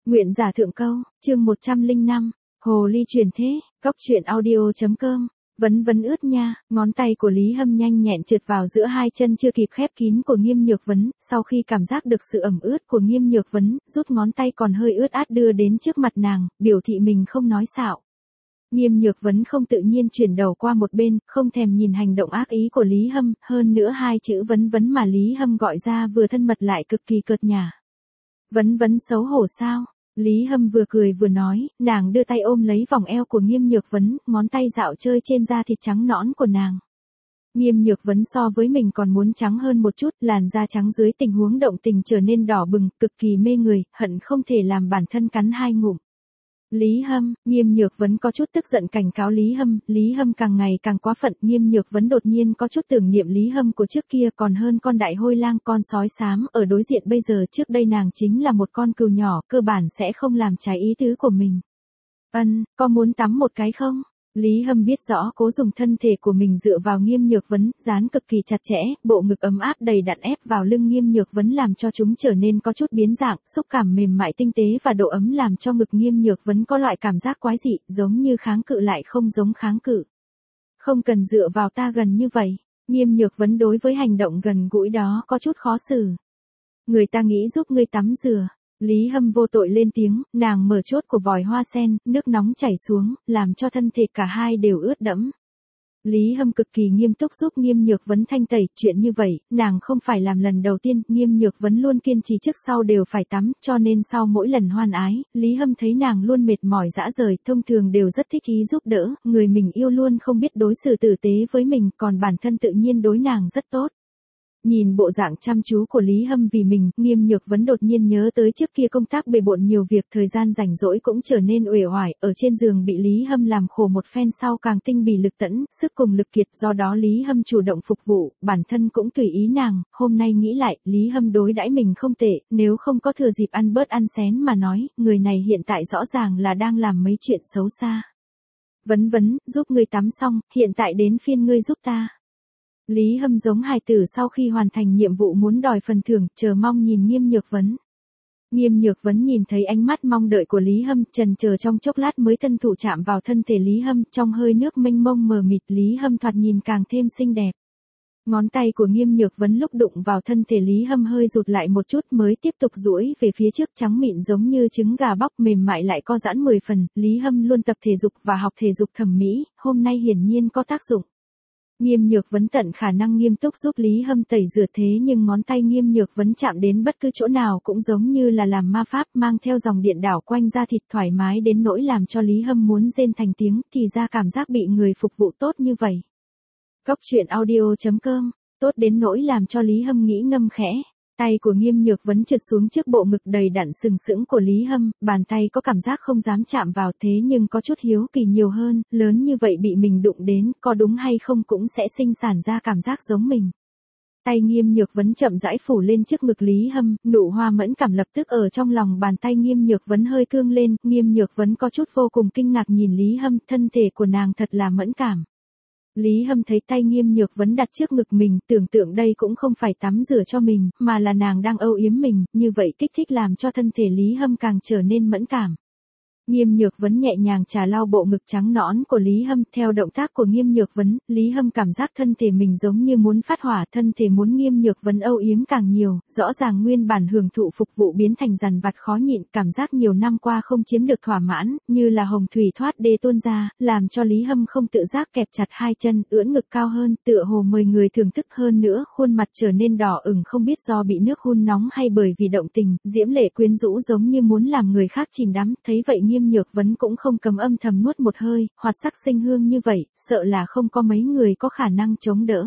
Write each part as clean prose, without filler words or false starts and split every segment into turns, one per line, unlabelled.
Nguyện giả thượng câu, chương 105, Hồ ly truyền thế, góc truyện audio.com. Vấn ướt nha, ngón tay của Lý Hâm nhanh nhẹn trượt vào giữa hai chân chưa kịp khép kín của Nghiêm Nhược Vấn, sau khi cảm giác được sự ẩm ướt của Nghiêm Nhược Vấn, rút ngón tay còn hơi ướt át đưa đến trước mặt nàng, biểu thị mình không nói xạo. Nghiêm Nhược Vấn không tự nhiên chuyển đầu qua một bên, không thèm nhìn hành động ác ý của Lý Hâm, hơn nữa hai chữ vấn mà Lý Hâm gọi ra vừa thân mật lại cực kỳ cợt nhả. Vấn xấu hổ sao? Lý Hâm vừa cười vừa nói, nàng đưa tay ôm lấy vòng eo của Nghiêm Nhược Vấn, ngón tay dạo chơi trên da thịt trắng nõn của nàng. Nghiêm Nhược Vấn so với mình còn muốn trắng hơn một chút, làn da trắng dưới tình huống động tình trở nên đỏ bừng, cực kỳ mê người, hận không thể làm bản thân cắn hai ngụm. Lý Hâm, Nghiêm Nhược Vấn có chút tức giận cảnh cáo Lý Hâm càng ngày càng quá phận, Nghiêm Nhược Vấn đột nhiên có chút tưởng niệm Lý Hâm của trước kia còn hơn con đại hôi lang con sói xám ở đối diện bây giờ, trước đây nàng chính là một con cừu nhỏ, cơ bản sẽ không làm trái ý tứ của mình. Có muốn tắm một cái không? Lý Hâm biết rõ cố dùng thân thể của mình dựa vào Nghiêm Nhược Vấn, dán cực kỳ chặt chẽ, bộ ngực ấm áp đầy đặn ép vào lưng Nghiêm Nhược Vấn làm cho chúng trở nên có chút biến dạng, xúc cảm mềm mại tinh tế và độ ấm làm cho ngực Nghiêm Nhược Vấn có loại cảm giác quái dị, giống như kháng cự lại không giống kháng cự. Không cần dựa vào ta gần như vậy. Nghiêm Nhược Vấn đối với hành động gần gũi đó có chút khó xử. Người ta nghĩ giúp ngươi tắm rửa. Lý Hâm vô tội lên tiếng, nàng mở chốt của vòi hoa sen, nước nóng chảy xuống, làm cho thân thể cả hai đều ướt đẫm. Lý Hâm cực kỳ nghiêm túc giúp Nghiêm Nhược Vấn thanh tẩy, chuyện như vậy, nàng không phải làm lần đầu tiên, Nghiêm Nhược Vấn luôn kiên trì trước sau đều phải tắm, cho nên sau mỗi lần hoan ái, Lý Hâm thấy nàng luôn mệt mỏi dã rời, thông thường đều rất thích ý giúp đỡ, người mình yêu luôn không biết đối xử tử tế với mình, còn bản thân tự nhiên đối nàng rất tốt. Nhìn bộ dạng chăm chú của Lý Hâm vì mình, Nghiêm Nhược Vấn đột nhiên nhớ tới trước kia công tác bề bộn nhiều việc, thời gian rảnh rỗi cũng trở nên uể oải, ở trên giường bị Lý Hâm làm khổ một phen sau càng tinh bì lực tẫn, sức cùng lực kiệt, do đó Lý Hâm chủ động phục vụ, bản thân cũng tùy ý nàng, hôm nay nghĩ lại, Lý Hâm đối đãi mình không tệ, nếu không có thừa dịp ăn bớt ăn xén mà nói, người này hiện tại rõ ràng là đang làm mấy chuyện xấu xa. Vấn, giúp ngươi tắm xong, hiện tại đến phiên ngươi giúp ta. Lý Hâm giống hài tử sau khi hoàn thành nhiệm vụ muốn đòi phần thưởng, chờ mong nhìn Nghiêm Nhược Vấn. Nghiêm Nhược Vấn nhìn thấy ánh mắt mong đợi của Lý Hâm, chần chờ trong chốc lát mới thân thủ chạm vào thân thể Lý Hâm, trong hơi nước mênh mông mờ mịt, Lý Hâm thoạt nhìn càng thêm xinh đẹp. Ngón tay của Nghiêm Nhược Vấn lúc đụng vào thân thể Lý Hâm hơi rụt lại một chút mới tiếp tục duỗi về phía trước, trắng mịn giống như trứng gà bóc, mềm mại lại co giãn 10 phần, Lý Hâm luôn tập thể dục và học thể dục thẩm mỹ, hôm nay hiển nhiên có tác dụng. Nghiêm Nhược Vấn tận khả năng nghiêm túc giúp Lý Hâm tẩy rửa, thế nhưng ngón tay Nghiêm Nhược Vấn chạm đến bất cứ chỗ nào cũng giống như là làm ma pháp, mang theo dòng điện đảo quanh da thịt thoải mái đến nỗi làm cho Lý Hâm muốn rên thành tiếng, thì ra cảm giác bị người phục vụ tốt như vậy. Góc truyện audio.com, tốt đến nỗi làm cho Lý Hâm nghĩ ngâm khẽ. Tay của Nghiêm Nhược Vấn trượt xuống trước bộ ngực đầy đặn sừng sững của Lý Hâm, bàn tay có cảm giác không dám chạm vào, thế nhưng có chút hiếu kỳ nhiều hơn, lớn như vậy bị mình đụng đến, có đúng hay không cũng sẽ sinh sản ra cảm giác giống mình. Tay Nghiêm Nhược Vấn chậm rãi phủ lên trước ngực Lý Hâm, nụ hoa mẫn cảm lập tức ở trong lòng bàn tay Nghiêm Nhược Vấn hơi cương lên, Nghiêm Nhược Vấn có chút vô cùng kinh ngạc nhìn Lý Hâm, thân thể của nàng thật là mẫn cảm. Lý Hâm thấy tay Nghiêm Nhược Vấn đặt trước ngực mình, tưởng tượng đây cũng không phải tắm rửa cho mình, mà là nàng đang âu yếm mình, như vậy kích thích làm cho thân thể Lý Hâm càng trở nên mẫn cảm. Nghiêm Nhược Vấn nhẹ nhàng chà lau bộ ngực trắng nõn của Lý Hâm, theo động tác của Nghiêm Nhược Vấn, Lý Hâm cảm giác thân thể mình giống như muốn phát hỏa, thân thể muốn Nghiêm Nhược Vấn âu yếm càng nhiều, rõ ràng nguyên bản hưởng thụ phục vụ biến thành dằn vặt khó nhịn, cảm giác nhiều năm qua không chiếm được thỏa mãn, như là hồng thủy thoát đê tuôn ra, làm cho Lý Hâm không tự giác kẹp chặt hai chân, ưỡn ngực cao hơn, tựa hồ mời người thưởng thức hơn nữa, khuôn mặt trở nên đỏ ửng không biết do bị nước hun nóng hay bởi vì động tình, diễm lệ quyến rũ giống như muốn làm người khác chìm đắm, thấy vậy Nghiêm Nhược Vấn cũng không cấm âm thầm nuốt một hơi, hoạt sắc sinh hương như vậy, sợ là không có mấy người có khả năng chống đỡ.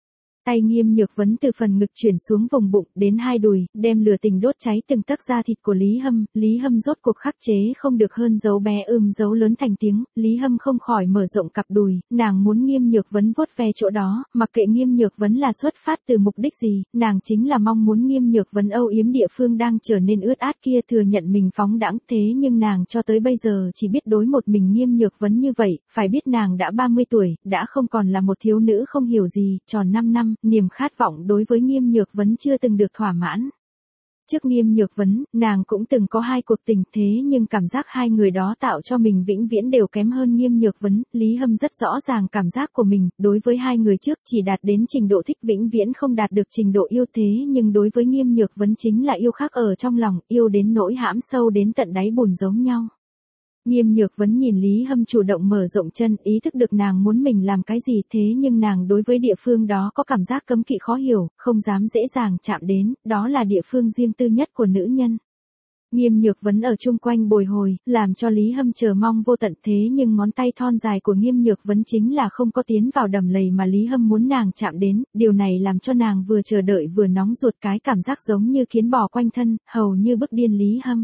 Tay Nghiêm Nhược Vấn từ phần ngực chuyển xuống vùng bụng đến hai đùi, đem lửa tình đốt cháy từng tấc da thịt của Lý Hâm rốt cuộc khắc chế không được hơn dấu bé dấu lớn thành tiếng, Lý Hâm không khỏi mở rộng cặp đùi, nàng muốn Nghiêm Nhược Vấn vuốt ve chỗ đó, mặc kệ Nghiêm Nhược Vấn là xuất phát từ mục đích gì, nàng chính là mong muốn Nghiêm Nhược Vấn âu yếm địa phương đang trở nên ướt át kia thừa nhận mình phóng đãng, thế nhưng nàng cho tới bây giờ chỉ biết đối một mình Nghiêm Nhược Vấn như vậy, phải biết nàng đã 30 tuổi, đã không còn là một thiếu nữ không hiểu gì, tròn 5 năm, niềm khát vọng đối với Nghiêm Nhược Vấn chưa từng được thỏa mãn. Trước Nghiêm Nhược Vấn, nàng cũng từng có 2 cuộc tình thế nhưng cảm giác 2 người đó tạo cho mình vĩnh viễn đều kém hơn Nghiêm Nhược Vấn. Lý Hâm rất rõ ràng cảm giác của mình, đối với 2 người trước chỉ đạt đến trình độ thích vĩnh viễn không đạt được trình độ yêu thế nhưng đối với Nghiêm Nhược Vấn chính là yêu khắc ở trong lòng, yêu đến nỗi hãm sâu đến tận đáy bùn giống nhau. Nghiêm Nhược Vấn nhìn Lý Hâm chủ động mở rộng chân, ý thức được nàng muốn mình làm cái gì thế nhưng nàng đối với địa phương đó có cảm giác cấm kỵ khó hiểu, không dám dễ dàng chạm đến, đó là địa phương riêng tư nhất của nữ nhân. Nghiêm Nhược Vấn ở chung quanh bồi hồi, làm cho Lý Hâm chờ mong vô tận thế nhưng ngón tay thon dài của Nghiêm Nhược Vấn chính là không có tiến vào đầm lầy mà Lý Hâm muốn nàng chạm đến, điều này làm cho nàng vừa chờ đợi vừa nóng ruột, cái cảm giác giống như kiến bò quanh thân, hầu như bức điên Lý Hâm.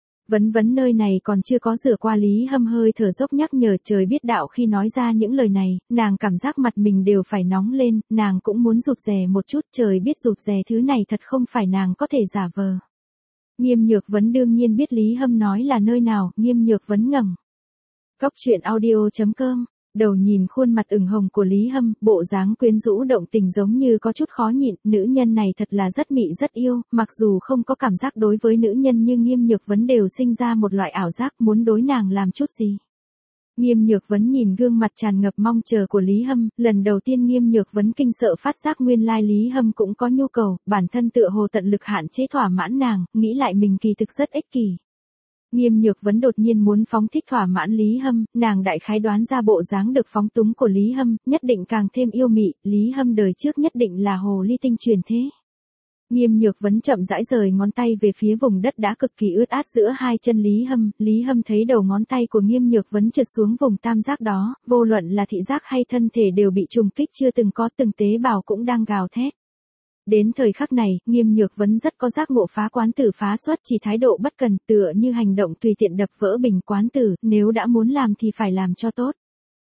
Vấn nơi này còn chưa có rửa qua, Lý Hâm hơi thở dốc nhắc nhở trời biết đạo khi nói ra những lời này, nàng cảm giác mặt mình đều phải nóng lên, nàng cũng muốn rụt rè một chút, trời biết rụt rè thứ này thật không phải nàng có thể giả vờ. Nghiêm Nhược Vấn đương nhiên biết Lý Hâm nói là nơi nào, Nghiêm Nhược Vấn ngẩng. Cóc truyện audio.com, đầu nhìn khuôn mặt ửng hồng của Lý Hâm, bộ dáng quyến rũ động tình giống như có chút khó nhịn, nữ nhân này thật là rất mị rất yêu, mặc dù không có cảm giác đối với nữ nhân nhưng Nghiêm Nhược Vấn đều sinh ra một loại ảo giác muốn đối nàng làm chút gì. Nghiêm Nhược Vấn nhìn gương mặt tràn ngập mong chờ của Lý Hâm, lần đầu tiên Nghiêm Nhược Vấn kinh sợ phát giác nguyên lai Lý Hâm cũng có nhu cầu, bản thân tựa hồ tận lực hạn chế thỏa mãn nàng, nghĩ lại mình kỳ thực rất ích kỷ. Nghiêm Nhược Vấn đột nhiên muốn phóng thích thỏa mãn Lý Hâm, nàng đại khái đoán ra bộ dáng được phóng túng của Lý Hâm, nhất định càng thêm yêu mị, Lý Hâm đời trước nhất định là hồ ly tinh truyền thế. Nghiêm Nhược Vấn chậm rãi rời ngón tay về phía vùng đất đã cực kỳ ướt át giữa 2 chân Lý Hâm thấy đầu ngón tay của Nghiêm Nhược Vấn trượt xuống vùng tam giác đó, vô luận là thị giác hay thân thể đều bị trùng kích chưa từng có, từng tế bào cũng đang gào thét. Đến thời khắc này, Nghiêm Nhược Vấn rất có giác ngộ phá quán tử phá xuất, chỉ thái độ bất cần, tựa như hành động tùy tiện đập vỡ bình quán tử, nếu đã muốn làm thì phải làm cho tốt.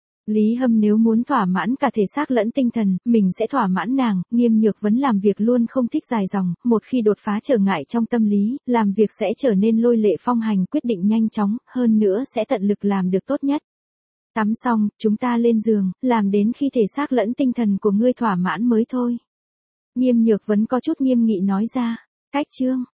Lý Hâm nếu muốn thỏa mãn cả thể xác lẫn tinh thần, mình sẽ thỏa mãn nàng. Nghiêm Nhược Vấn làm việc luôn không thích dài dòng, một khi đột phá trở ngại trong tâm lý, làm việc sẽ trở nên lôi lệ phong hành, quyết định nhanh chóng, hơn nữa sẽ tận lực làm được tốt nhất. Tắm xong, chúng ta lên giường, làm đến khi thể xác lẫn tinh thần của ngươi thỏa mãn mới thôi. Nghiêm Nhược Vấn có chút nghiêm nghị nói ra. Cách chương